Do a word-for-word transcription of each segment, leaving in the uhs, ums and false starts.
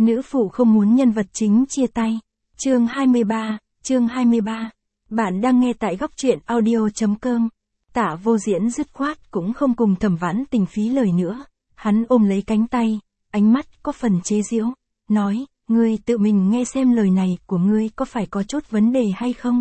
Nữ phụ không muốn nhân vật chính chia tay. Chương hai mươi ba, chương hai mươi ba. Bạn đang nghe tại góc truyện audio.com. Tạ Vô Diễn dứt khoát cũng không cùng Thẩm Vãn Tình phí lời nữa. Hắn ôm lấy cánh tay, ánh mắt có phần chế giễu, nói, ngươi tự mình nghe xem lời này của ngươi có phải có chút vấn đề hay không?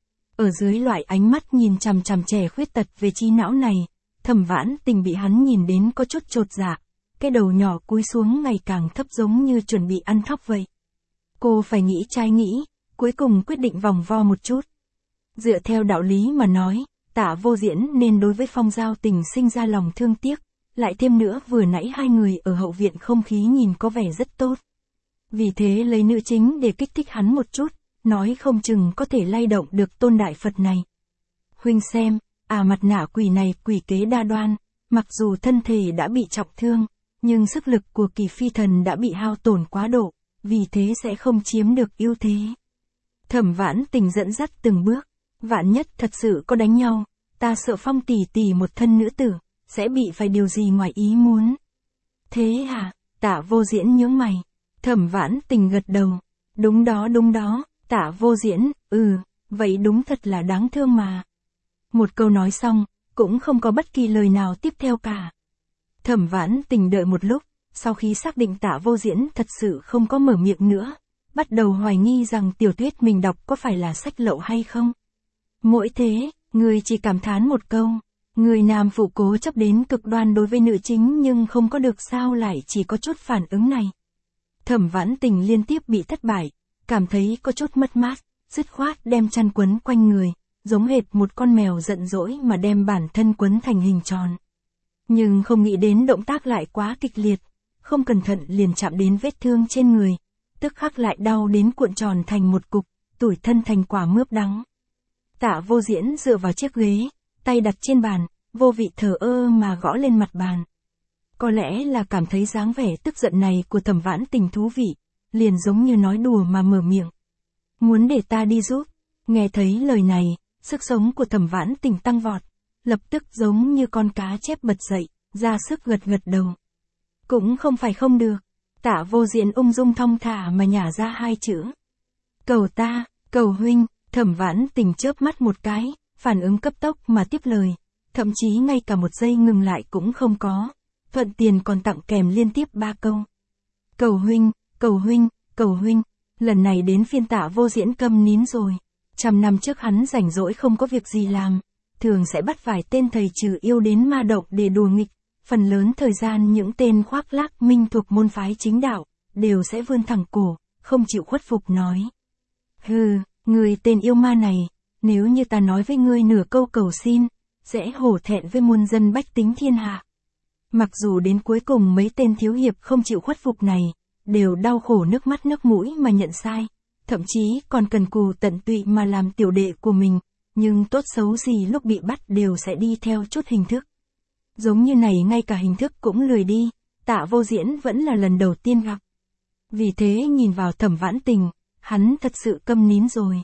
Ở dưới loại ánh mắt nhìn chằm chằm trẻ khuyết tật về trí não này, Thẩm Vãn Tình bị hắn nhìn đến có chút chột dạ, cái đầu nhỏ cúi xuống ngày càng thấp giống như chuẩn bị ăn thóc vậy. Cô phải nghĩ trái nghĩ, cuối cùng quyết định vòng vo một chút. Dựa theo đạo lý mà nói, Tạ Vô Diễn nên đối với Phong Giao Tình sinh ra lòng thương tiếc, lại thêm nữa vừa nãy hai người ở hậu viện không khí nhìn có vẻ rất tốt. Vì thế lấy nữ chính để kích thích hắn một chút, nói không chừng có thể lay động được tôn đại Phật này. Huynh xem, à mặt nạ quỷ này quỷ kế đa đoan, mặc dù thân thể đã bị trọng thương, nhưng sức lực của Kỳ Phi Thần đã bị hao tổn quá độ, vì thế sẽ không chiếm được ưu thế. Thẩm Vãn Tình dẫn dắt từng bước, vạn nhất thật sự có đánh nhau, ta sợ Phong tỷ tỷ một thân nữ tử, sẽ bị phải điều gì ngoài ý muốn. Thế hả? Tạ Vô Diễn nhướng mày. Thẩm Vãn Tình gật đầu. Đúng đó đúng đó, Tạ Vô Diễn, ừ, vậy đúng thật là đáng thương mà. Một câu nói xong, cũng không có bất kỳ lời nào tiếp theo cả. Thẩm Vãn Tình đợi một lúc, sau khi xác định Tạ Vô Diễn thật sự không có mở miệng nữa, bắt đầu hoài nghi rằng tiểu thuyết mình đọc có phải là sách lậu hay không. Mỗi thế, người chỉ cảm thán một câu, người nam phụ cố chấp đến cực đoan đối với nữ chính nhưng không có được sao lại chỉ có chút phản ứng này. Thẩm Vãn Tình liên tiếp bị thất bại, cảm thấy có chút mất mát, dứt khoát đem chăn quấn quanh người, giống hệt một con mèo giận dỗi mà đem bản thân quấn thành hình tròn. Nhưng không nghĩ đến động tác lại quá kịch liệt, không cẩn thận liền chạm đến vết thương trên người, tức khắc lại đau đến cuộn tròn thành một cục, tủi thân thành quả mướp đắng. Tạ Vô Diễn dựa vào chiếc ghế, tay đặt trên bàn, vô vị thờ ơ mà gõ lên mặt bàn. Có lẽ là cảm thấy dáng vẻ tức giận này của Thẩm Vãn Tình thú vị, liền giống như nói đùa mà mở miệng. Muốn để ta đi giúp? Nghe thấy lời này, sức sống của Thẩm Vãn Tình tăng vọt, lập tức giống như con cá chép bật dậy, ra sức gật gật đầu. Cũng không phải không được. Tạ Vô Diễn ung dung thong thả mà nhả ra hai chữ. Cầu ta, cầu huynh. Thẩm Vãn Tình chớp mắt một cái, phản ứng cấp tốc mà tiếp lời, thậm chí ngay cả một giây ngừng lại cũng không có, thuận tiền còn tặng kèm liên tiếp ba câu. Cầu huynh, cầu huynh, cầu huynh, lần này đến phiên Tạ Vô Diễn câm nín rồi. Trăm năm trước hắn rảnh rỗi không có việc gì làm, thường sẽ bắt vài tên thầy trừ yêu đến ma động để đùa nghịch, phần lớn thời gian những tên khoác lác minh thuộc môn phái chính đạo, đều sẽ vươn thẳng cổ, không chịu khuất phục nói. Hừ, người tên yêu ma này, nếu như ta nói với ngươi nửa câu cầu xin, sẽ hổ thẹn với muôn dân bách tính thiên hạ. Mặc dù đến cuối cùng mấy tên thiếu hiệp không chịu khuất phục này, đều đau khổ nước mắt nước mũi mà nhận sai, thậm chí còn cần cù tận tụy mà làm tiểu đệ của mình, nhưng tốt xấu gì lúc bị bắt đều sẽ đi theo chút hình thức. Giống như này ngay cả hình thức cũng lười đi, Tạ Vô Diễn vẫn là lần đầu tiên gặp. Vì thế nhìn vào Thẩm Vãn Tình, hắn thật sự câm nín rồi.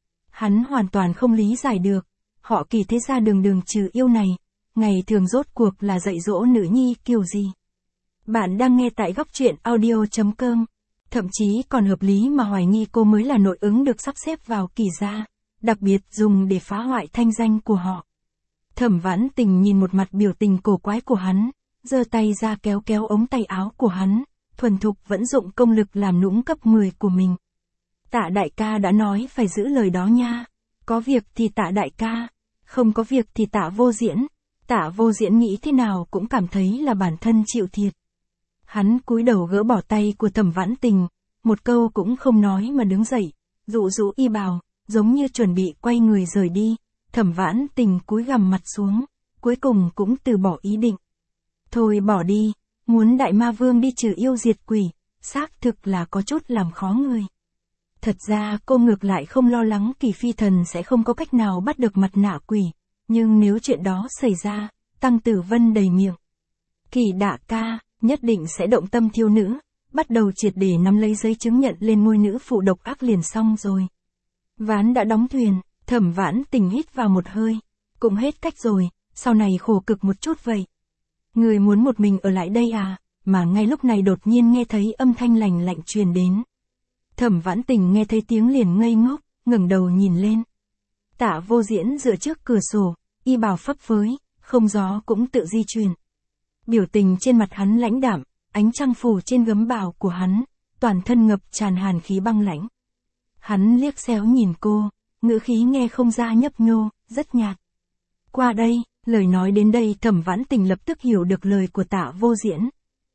Hắn hoàn toàn không lý giải được, họ Kỳ thế gia đường đường trừ yêu này, ngày thường rốt cuộc là dạy dỗ nữ nhi kiểu gì. Bạn đang nghe tại góc truyện audio.com, thậm chí còn hợp lý mà hoài nghi cô mới là nội ứng được sắp xếp vào Kỳ gia, đặc biệt dùng để phá hoại thanh danh của họ. Thẩm Vãn Tình nhìn một mặt biểu tình cổ quái của hắn, giơ tay ra kéo kéo ống tay áo của hắn, thuần thục vận dụng công lực làm nũng cấp mười của mình. Tạ đại ca đã nói phải giữ lời đó nha. Có việc thì Tạ đại ca, không có việc thì Tạ Vô Diễn. Tạ Vô Diễn nghĩ thế nào cũng cảm thấy là bản thân chịu thiệt. Hắn cúi đầu gỡ bỏ tay của Thẩm Vãn Tình, một câu cũng không nói mà đứng dậy, dụ dụ y bào, giống như chuẩn bị quay người rời đi. Thẩm Vãn Tình cúi gằm mặt xuống, cuối cùng cũng từ bỏ ý định. Thôi bỏ đi, muốn Đại Ma Vương đi trừ yêu diệt quỷ, xác thực là có chút làm khó người. Thật ra cô ngược lại không lo lắng Kỳ Phi Thần sẽ không có cách nào bắt được mặt nạ quỷ, nhưng nếu chuyện đó xảy ra, Tăng Tử Vân đầy miệng. Kỳ đại ca, nhất định sẽ động tâm thiêu nữ, bắt đầu triệt để nắm lấy giấy chứng nhận lên ngôi nữ phụ độc ác liền xong rồi. Ván đã đóng thuyền, Thẩm Vãn Tình hít vào một hơi, cũng hết cách rồi, sau này khổ cực một chút vậy. Người muốn một mình ở lại đây à? mà ngay lúc này đột nhiên nghe thấy âm thanh lành lạnh truyền đến. Thẩm Vãn Tình nghe thấy tiếng liền ngây ngốc, ngẩng đầu nhìn lên. Tạ Vô Diễn dựa trước cửa sổ, y bào phấp phới, không gió cũng tự di chuyển. Biểu tình trên mặt hắn lãnh đạm, ánh trăng phủ trên gấm bào của hắn, toàn thân ngập tràn hàn khí băng lãnh. Hắn liếc xéo nhìn cô, ngữ khí nghe không ra nhấp nhô, rất nhạt. Qua đây, lời nói đến đây Thẩm Vãn Tình lập tức hiểu được lời của Tạ Vô Diễn.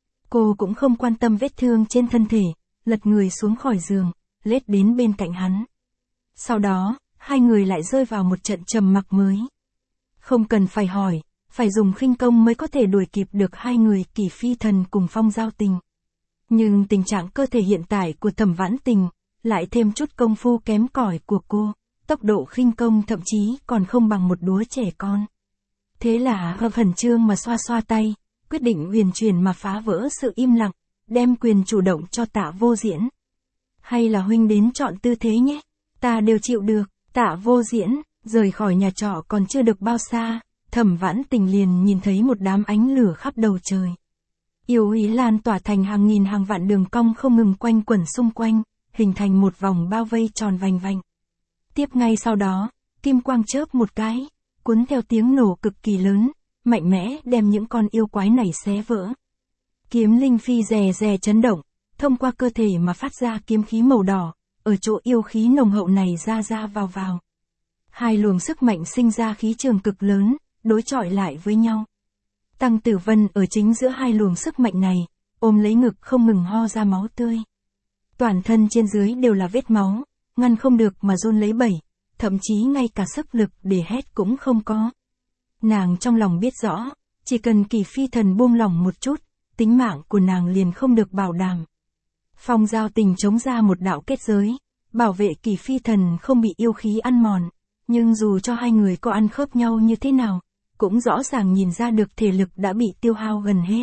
Cô cũng không quan tâm vết thương trên thân thể, lật người xuống khỏi giường, lết đến bên cạnh hắn. Sau đó, hai người lại rơi vào một trận trầm mặc mới. Không cần phải hỏi, phải dùng khinh công mới có thể đuổi kịp được hai người Kỷ Phi Thần cùng Phong Giao Tình. Nhưng tình trạng cơ thể hiện tại của Thẩm Vãn Tình, lại thêm chút công phu kém cỏi của cô, tốc độ khinh công thậm chí còn không bằng một đứa trẻ con. Thế là hợp hẩn trương mà xoa xoa tay, quyết định huyền chuyển mà phá vỡ sự im lặng, đem quyền chủ động cho Tạ Vô Diễn. Hay là huynh đến chọn tư thế nhé, ta đều chịu được. Tạ Vô Diễn, rời khỏi nhà trọ còn chưa được bao xa, Thẩm Vãn Tình liền nhìn thấy một đám ánh lửa khắp đầu trời. Yêu ý lan tỏa thành hàng nghìn hàng vạn đường cong không ngừng quanh quẩn xung quanh, hình thành một vòng bao vây tròn vành vành. Tiếp ngay sau đó, kim quang chớp một cái, cuốn theo tiếng nổ cực kỳ lớn, mạnh mẽ đem những con yêu quái này xé vỡ. Kiếm linh phi rè rè chấn động, thông qua cơ thể mà phát ra kiếm khí màu đỏ, ở chỗ yêu khí nồng hậu này ra ra vào vào. Hai luồng sức mạnh sinh ra khí trường cực lớn, đối chọi lại với nhau. Tăng Tử Vân ở chính giữa hai luồng sức mạnh này, ôm lấy ngực không ngừng ho ra máu tươi. Toàn thân trên dưới đều là vết máu, ngăn không được mà run lấy bẩy, thậm chí ngay cả sức lực để hét cũng không có. Nàng trong lòng biết rõ, chỉ cần Kỷ Phi Thần buông lỏng một chút, tính mạng của nàng liền không được bảo đảm. Phong Giao Tình chống ra một đạo kết giới, bảo vệ Kỷ Phi Thần không bị yêu khí ăn mòn, nhưng dù cho hai người có ăn khớp nhau như thế nào, cũng rõ ràng nhìn ra được thể lực đã bị tiêu hao gần hết.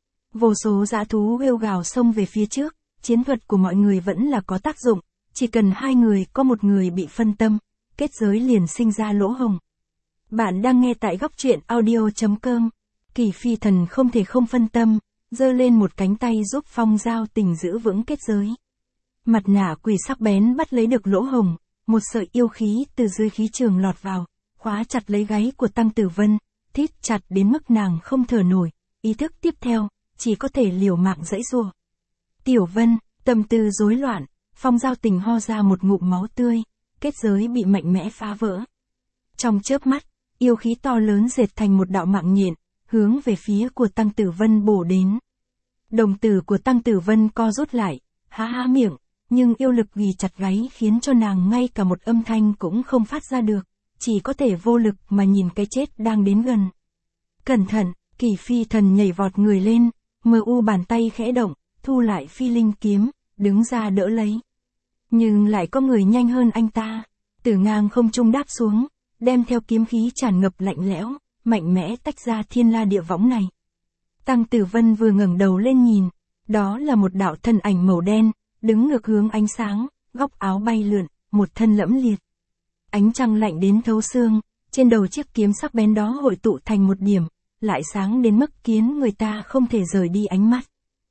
Vô số dã thú kêu gào xông về phía trước, chiến thuật của mọi người vẫn là có tác dụng, chỉ cần hai người có một người bị phân tâm, kết giới liền sinh ra lỗ hổng. Bạn đang nghe tại góc truyện audio chấm com. Kỷ Phi Thần không thể không phân tâm, giơ lên một cánh tay giúp Phong Giao Tình giữ vững kết giới. Mặt nạ quỷ sắc bén bắt lấy được lỗ hổng, một sợi yêu khí từ dưới khí trường lọt vào, khóa chặt lấy gáy của Tăng Tử Vân, thít chặt đến mức nàng không thở nổi, ý thức tiếp theo, chỉ có thể liều mạng giãy giụa. Tiểu Vân, tâm tư rối loạn, Phong Giao Tình ho ra một ngụm máu tươi, kết giới bị mạnh mẽ phá vỡ. Trong chớp mắt, yêu khí to lớn dệt thành một đạo mạng nhện, hướng về phía của Tăng Tử Vân bổ đến. Đồng tử của Tăng Tử Vân co rút lại, há há miệng, nhưng yêu lực ghì chặt gáy khiến cho nàng ngay cả một âm thanh cũng không phát ra được, chỉ có thể vô lực mà nhìn cái chết đang đến gần. Cẩn thận, Kỷ Phi Thần nhảy vọt người lên, mờ u bàn tay khẽ động, thu lại phi linh kiếm, đứng ra đỡ lấy. Nhưng lại có người nhanh hơn anh ta, từ ngang không trung đáp xuống, đem theo kiếm khí tràn ngập lạnh lẽo, mạnh mẽ tách ra thiên la địa võng này. Tăng Tử Vân vừa ngẩng đầu lên nhìn, đó là một đạo thân ảnh màu đen, đứng ngược hướng ánh sáng, góc áo bay lượn, một thân lẫm liệt. Ánh trăng lạnh đến thấu xương, trên đầu chiếc kiếm sắc bén đó hội tụ thành một điểm, lại sáng đến mức khiến người ta không thể rời đi ánh mắt.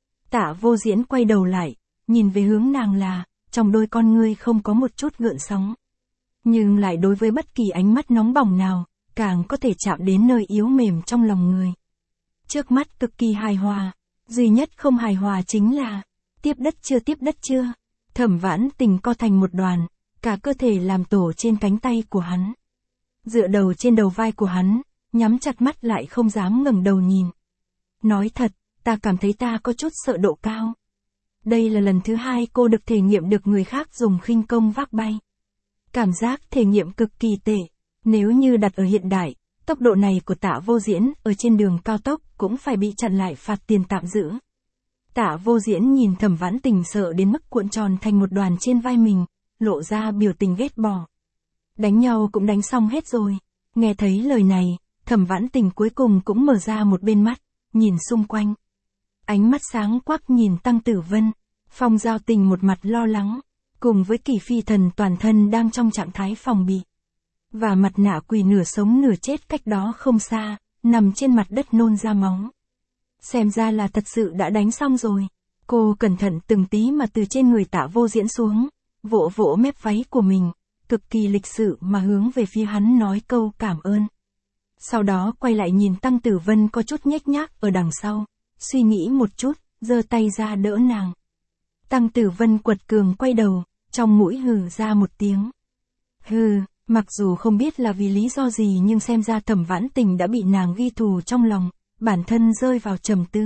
Tạ Vô Diễn quay đầu lại, nhìn về hướng nàng là, trong đôi con ngươi không có một chút gợn sóng. Nhưng lại đối với bất kỳ ánh mắt nóng bỏng nào, càng có thể chạm đến nơi yếu mềm trong lòng người. Trước mắt cực kỳ hài hòa, duy nhất không hài hòa chính là, tiếp đất chưa tiếp đất chưa. Thẩm Vãn Tình co thành một đoàn, cả cơ thể làm tổ trên cánh tay của hắn. Dựa đầu trên đầu vai của hắn, nhắm chặt mắt lại không dám ngẩng đầu nhìn. Nói thật, ta cảm thấy ta có chút sợ độ cao. Đây là lần thứ hai cô được thể nghiệm được người khác dùng khinh công vác bay. Cảm giác thể nghiệm cực kỳ tệ. Nếu như đặt ở hiện đại, tốc độ này của Tạ Vô Diễn ở trên đường cao tốc cũng phải bị chặn lại phạt tiền tạm giữ. Tạ Vô Diễn nhìn Thẩm Vãn Tình sợ đến mức cuộn tròn thành một đoàn trên vai mình, lộ ra biểu tình ghét bỏ. Đánh nhau cũng đánh xong hết rồi. Nghe thấy lời này, Thẩm Vãn Tình cuối cùng cũng mở ra một bên mắt, nhìn xung quanh. Ánh mắt sáng quắc nhìn Tăng Tử Vân, Phong Giao Tình một mặt lo lắng, cùng với Kỷ Phi Thần toàn thân đang trong trạng thái phòng bị. Và mặt nạ quỷ nửa sống nửa chết cách đó không xa, nằm trên mặt đất nôn ra máu. xem ra là thật sự đã đánh xong rồi. Cô cẩn thận từng tí mà từ trên người Tạ Vô Diễn xuống, vỗ vỗ mép váy của mình, cực kỳ lịch sự mà hướng về phía hắn nói câu cảm ơn. Sau đó quay lại nhìn Tăng Tử Vân có chút nhếch nhác ở đằng sau, suy nghĩ một chút, giơ tay ra đỡ nàng. Tăng Tử Vân quật cường quay đầu, trong mũi hừ ra một tiếng. Hừ, mặc dù không biết là vì lý do gì nhưng xem ra Thẩm Vãn Tình đã bị nàng ghi thù trong lòng, bản thân rơi vào trầm tư.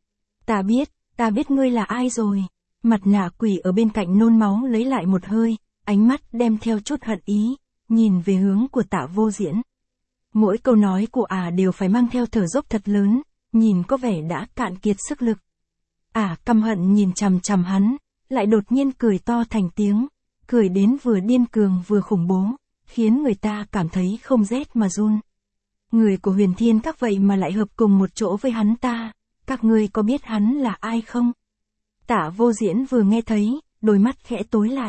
Ta biết, ta biết ngươi là ai rồi. Mặt nạ quỷ ở bên cạnh nôn máu lấy lại một hơi, ánh mắt đem theo chút hận ý, nhìn về hướng của Tạ Vô Diễn. Mỗi câu nói của ả à đều phải mang theo thở dốc thật lớn, nhìn có vẻ đã cạn kiệt sức lực. Ả à, căm hận nhìn chằm chằm hắn, lại đột nhiên cười to thành tiếng, cười đến vừa điên cường vừa khủng bố, khiến người ta cảm thấy không rét mà run. Người của Huyền Thiên Các vậy mà lại hợp cùng một chỗ với hắn ta, các ngươi có biết hắn là ai không? Tạ Vô Diễn vừa nghe thấy, đôi mắt khẽ tối lại.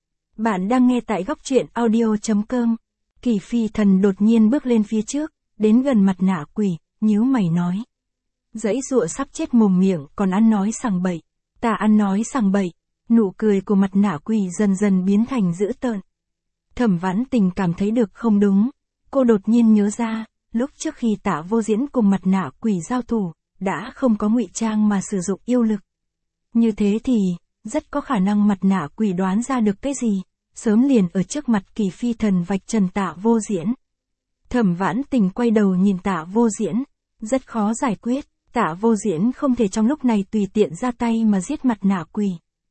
Bạn đang nghe tại góc truyện audio chấm com. Kỳ Phi Thần đột nhiên bước lên phía trước, đến gần mặt nạ quỷ, nhíu mày nói. Dãy dụa sắp chết mồm miệng còn ăn nói sằng bậy. Ta ăn nói sằng bậy. Nụ cười của mặt nạ quỷ dần dần biến thành dữ tợn. Thẩm Vãn Tình cảm thấy được không đúng. Cô đột nhiên nhớ ra, lúc trước khi Tạ Vô Diễn cùng mặt nạ quỷ giao thủ, đã không có ngụy trang mà sử dụng yêu lực. Như thế thì, rất có khả năng mặt nạ quỷ đoán ra được cái gì, sớm liền ở trước mặt Kỳ Phi Thần vạch trần Tạ Vô Diễn. Thẩm Vãn Tình quay đầu nhìn Tạ Vô Diễn, rất khó giải quyết, Tạ Vô Diễn không thể trong lúc này tùy tiện ra tay mà giết mặt nạ quỷ.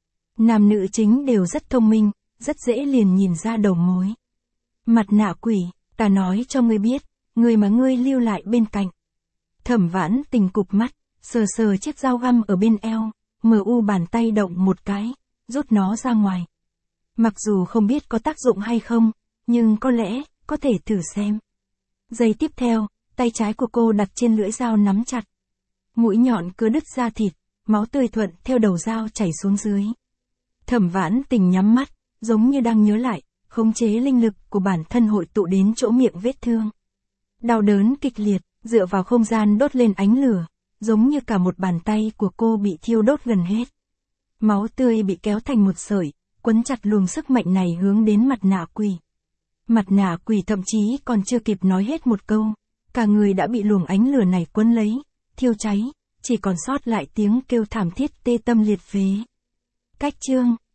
Nam nữ chính đều rất thông minh, rất dễ liền nhìn ra đầu mối. Mặt nạ quỷ, ta nói cho ngươi biết, người mà ngươi lưu lại bên cạnh. Thẩm Vãn Tình cụp mắt, sờ sờ chiếc dao găm ở bên eo, mờ u bàn tay động một cái, rút nó ra ngoài. Mặc dù không biết có tác dụng hay không, nhưng có lẽ, có thể thử xem. Giây tiếp theo, tay trái của cô đặt trên lưỡi dao nắm chặt. Mũi nhọn cứa đứt da thịt, máu tươi thuận theo đầu dao chảy xuống dưới. Thẩm Vãn Tình nhắm mắt, giống như đang nhớ lại, khống chế linh lực của bản thân hội tụ đến chỗ miệng vết thương. Đau đớn kịch liệt, dựa vào không gian đốt lên ánh lửa, giống như cả một bàn tay của cô bị thiêu đốt gần hết. Máu tươi bị kéo thành một sợi, quấn chặt luồng sức mạnh này hướng đến mặt nạ quỷ. Mặt nạ quỷ thậm chí còn chưa kịp nói hết một câu, cả người đã bị luồng ánh lửa này quấn lấy, thiêu cháy, chỉ còn sót lại tiếng kêu thảm thiết tê tâm liệt phế. Cách chương